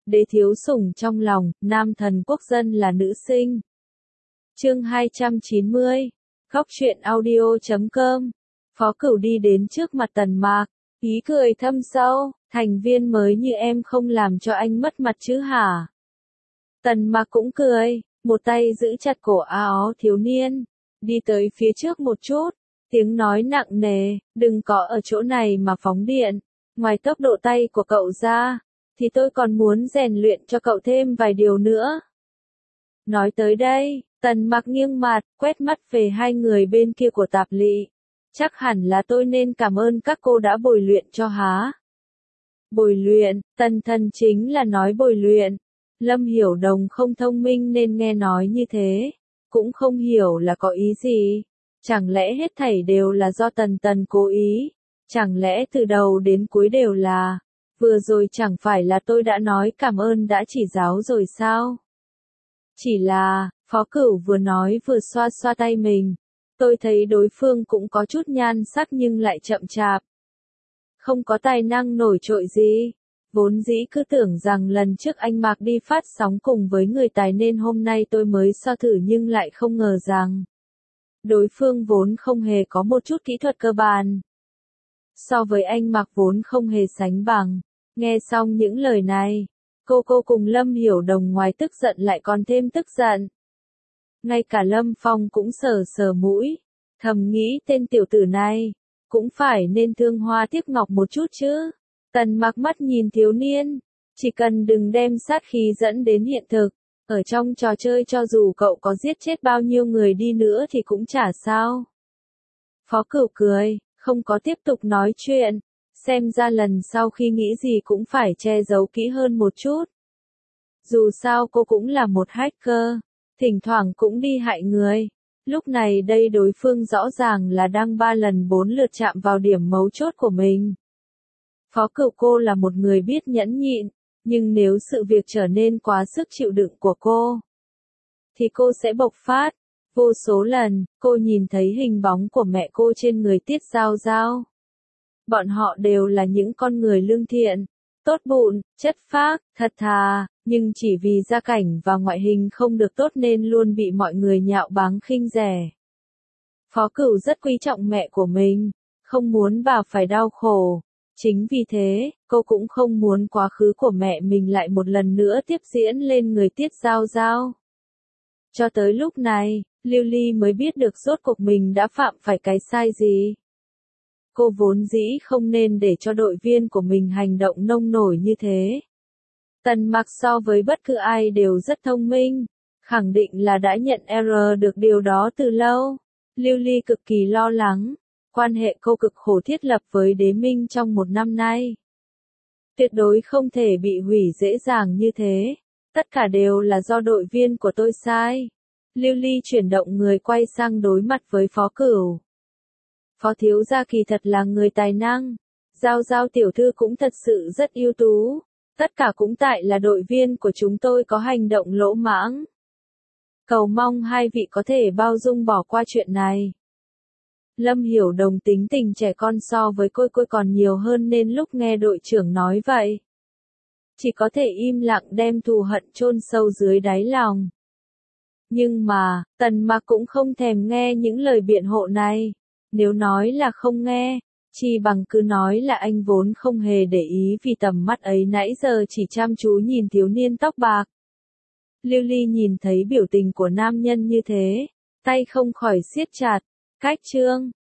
đế thiếu sủng trong lòng, nam thần quốc dân là nữ sinh. Chương 290, Góc truyện audio.com. Phó Cửu đi đến trước mặt Tần Mạc, ý cười thâm sâu, thành viên mới như em không làm cho anh mất mặt chứ hả? Tần Mạc cũng cười, một tay giữ chặt cổ áo thiếu niên, đi tới phía trước một chút, tiếng nói nặng nề, đừng có ở chỗ này mà phóng điện, ngoài tốc độ tay của cậu ra, thì tôi còn muốn rèn luyện cho cậu thêm vài điều nữa. Nói tới đây, Tần Mạc nghiêng mặt, quét mắt về hai người bên kia của Tạp Lị. Chắc hẳn là tôi nên cảm ơn các cô đã bồi luyện cho há. Bồi luyện, Tần Thần chính là nói bồi luyện. Lâm Hiểu Đồng không thông minh nên nghe nói như thế, cũng không hiểu là có ý gì. Chẳng lẽ hết thảy đều là do Tần cố ý? Chẳng lẽ từ đầu đến cuối đều là, vừa rồi chẳng phải là tôi đã nói cảm ơn đã chỉ giáo rồi sao? Chỉ là, Phó Cửu vừa nói vừa xoa xoa tay mình. Tôi thấy đối phương cũng có chút nhan sắc nhưng lại chậm chạp. Không có tài năng nổi trội gì. Vốn dĩ cứ tưởng rằng lần trước anh Mạc đi phát sóng cùng với người tài nên hôm nay tôi mới so thử nhưng lại không ngờ rằng đối phương vốn không hề có một chút kỹ thuật cơ bản. So với anh Mạc vốn không hề sánh bằng. Nghe xong những lời này, cô cùng Lâm Hiểu Đồng ngoài tức giận lại còn thêm tức giận. Ngay cả Lâm Phong cũng sờ mũi, thầm nghĩ tên tiểu tử này, cũng phải nên thương hoa tiếc ngọc một chút chứ. Tần Mạc mắt nhìn thiếu niên, chỉ cần đừng đem sát khí dẫn đến hiện thực, ở trong trò chơi cho dù cậu có giết chết bao nhiêu người đi nữa thì cũng chả sao. Phó Cửu cười, không có tiếp tục nói chuyện, xem ra lần sau khi nghĩ gì cũng phải che giấu kỹ hơn một chút. Dù sao cô cũng là một hacker, thỉnh thoảng cũng đi hại người. Lúc này đây đối phương rõ ràng là đang 3 lần 4 lượt chạm vào điểm mấu chốt của mình. Phó Cửu cô là một người biết nhẫn nhịn, nhưng nếu sự việc trở nên quá sức chịu đựng của cô, thì cô sẽ bộc phát. Vô số lần, cô nhìn thấy hình bóng của mẹ cô trên người Tiết Giao Giao. Bọn họ đều là những con người lương thiện, tốt bụng, chất phác, thật thà, nhưng chỉ vì gia cảnh và ngoại hình không được tốt nên luôn bị mọi người nhạo báng khinh rẻ. Phó Cửu rất quý trọng mẹ của mình, không muốn bà phải đau khổ. Chính vì thế, cô cũng không muốn quá khứ của mẹ mình lại một lần nữa tiếp diễn lên người Tiết Giao Giao. Cho tới lúc này, Lưu Ly mới biết được rốt cuộc mình đã phạm phải cái sai gì. Cô vốn dĩ không nên để cho đội viên của mình hành động nông nổi như thế. Tần Mạc so với bất cứ ai đều rất thông minh, khẳng định là đã nhận error được điều đó từ lâu. Lưu Ly cực kỳ lo lắng. Quan hệ cô cực khổ thiết lập với Đế Minh trong 1 năm nay. Tuyệt đối không thể bị hủy dễ dàng như thế. Tất cả đều là do đội viên của tôi sai. Lưu Ly chuyển động người quay sang đối mặt với Phó Cửu. Phó thiếu gia kỳ thật là người tài năng. Giao Giao tiểu thư cũng thật sự rất ưu tú. Tất cả cũng tại là đội viên của chúng tôi có hành động lỗ mãng. Cầu mong hai vị có thể bao dung bỏ qua chuyện này. Lâm Hiểu Đồng tính tình trẻ con so với cô còn nhiều hơn nên lúc nghe đội trưởng nói vậy, chỉ có thể im lặng đem thù hận chôn sâu dưới đáy lòng. Nhưng mà, Tần Mạc cũng không thèm nghe những lời biện hộ này. Nếu nói là không nghe, chi bằng cứ nói là anh vốn không hề để ý vì tầm mắt ấy nãy giờ chỉ chăm chú nhìn thiếu niên tóc bạc. Lưu Ly nhìn thấy biểu tình của nam nhân như thế, tay không khỏi siết chặt. Cách chương